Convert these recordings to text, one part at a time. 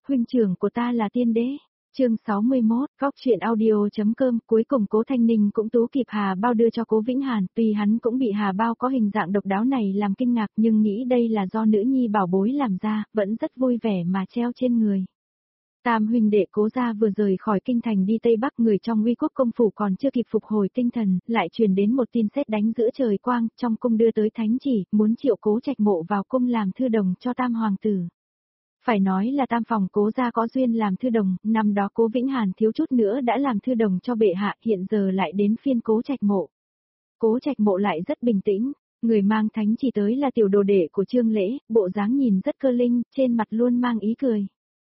huynh trưởng của ta là tiên đế. Chương 61, góc truyện audio.com. Cuối cùng Cố Thanh Ninh cũng tú kịp Hà Bao đưa cho Cố Vĩnh Hàn, tuy hắn cũng bị Hà Bao có hình dạng độc đáo này làm kinh ngạc, nhưng nghĩ đây là do nữ nhi bảo bối làm ra, vẫn rất vui vẻ mà treo trên người. Tam huynh đệ Cố gia vừa rời khỏi kinh thành đi Tây Bắc, người trong Uy Quốc công phủ còn chưa kịp phục hồi tinh thần, lại truyền đến một tin sét đánh giữa trời quang, trong cung đưa tới thánh chỉ, muốn triệu Cố Trạch Mộ vào cung làm thư đồng cho Tam hoàng tử. Phải nói là Tam phòng Cố gia có duyên làm thư đồng, năm đó Cố Vĩnh Hàn thiếu chút nữa đã làm thư đồng cho bệ hạ, hiện giờ lại đến phiên Cố Trạch Mộ. Cố Trạch Mộ lại rất bình tĩnh, người mang thánh chỉ tới là tiểu đồ đệ của Trương Lễ, bộ dáng nhìn rất cơ linh, trên mặt luôn mang ý cười.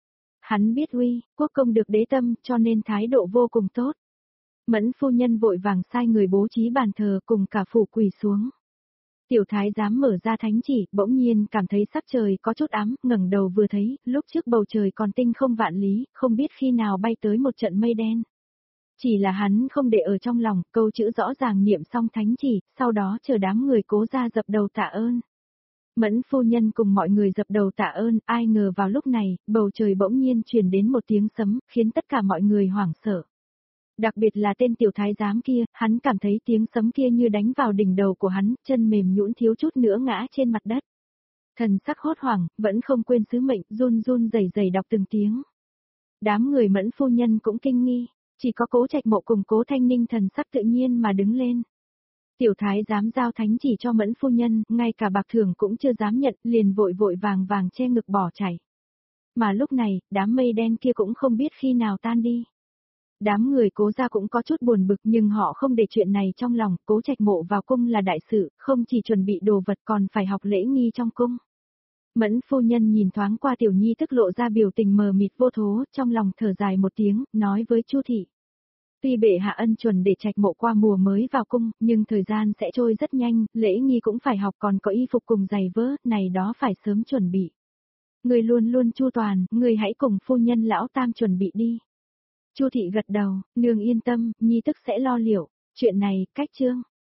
Hắn biết Uy Quốc công được đế tâm, cho nên thái độ vô cùng tốt. Mẫn phu nhân vội vàng sai người bố trí bàn thờ cùng cả phủ quỳ xuống. Tiểu thái giám mở ra thánh chỉ, bỗng nhiên cảm thấy sắc trời có chút ám, ngẩng đầu vừa thấy, lúc trước bầu trời còn tinh không vạn lý, không biết khi nào bay tới một trận mây đen. Chỉ là hắn không để ở trong lòng, câu chữ rõ ràng niệm xong thánh chỉ, sau đó chờ đám người Cố gia dập đầu tạ ơn. Mẫn phu nhân cùng mọi người dập đầu tạ ơn, ai ngờ vào lúc này, bầu trời bỗng nhiên truyền đến một tiếng sấm, khiến tất cả mọi người hoảng sợ. Đặc biệt là tên tiểu thái giám kia, hắn cảm thấy tiếng sấm kia như đánh vào đỉnh đầu của hắn, chân mềm nhũn thiếu chút nữa ngã trên mặt đất. Thần sắc hốt hoảng, vẫn không quên sứ mệnh, run run rẩy rẩy đọc từng tiếng. Đám người Mẫn phu nhân cũng kinh nghi, chỉ có Cố Trạch Mộ cùng Cố Thanh Ninh thần sắc tự nhiên mà đứng lên. Tiểu thái dám giao thánh chỉ cho Mẫn phu nhân, ngay cả bạc thưởng cũng chưa dám nhận, liền vội vội vàng vàng che ngực bỏ chạy. Mà lúc này, đám mây đen kia cũng không biết khi nào tan đi. Đám người Cố gia cũng có chút buồn bực, nhưng họ không để chuyện này trong lòng, Cố Trạch Mộ vào cung là đại sự, không chỉ chuẩn bị đồ vật còn phải học lễ nghi trong cung. Mẫn phu nhân nhìn thoáng qua tiểu nhi tức lộ ra biểu tình mờ mịt vô thố, trong lòng thở dài một tiếng, nói với Chu thị. Tuy bệ hạ ân chuẩn để Trạch Mộ qua mùa mới vào cung, nhưng thời gian sẽ trôi rất nhanh, lễ nghi cũng phải học, còn có y phục cùng giày vớ, này đó phải sớm chuẩn bị. Người luôn luôn chu toàn, người hãy cùng phu nhân lão Tam chuẩn bị đi. Chu thị gật đầu, nương yên tâm, nhi tức sẽ lo liệu, chuyện này, cách chương.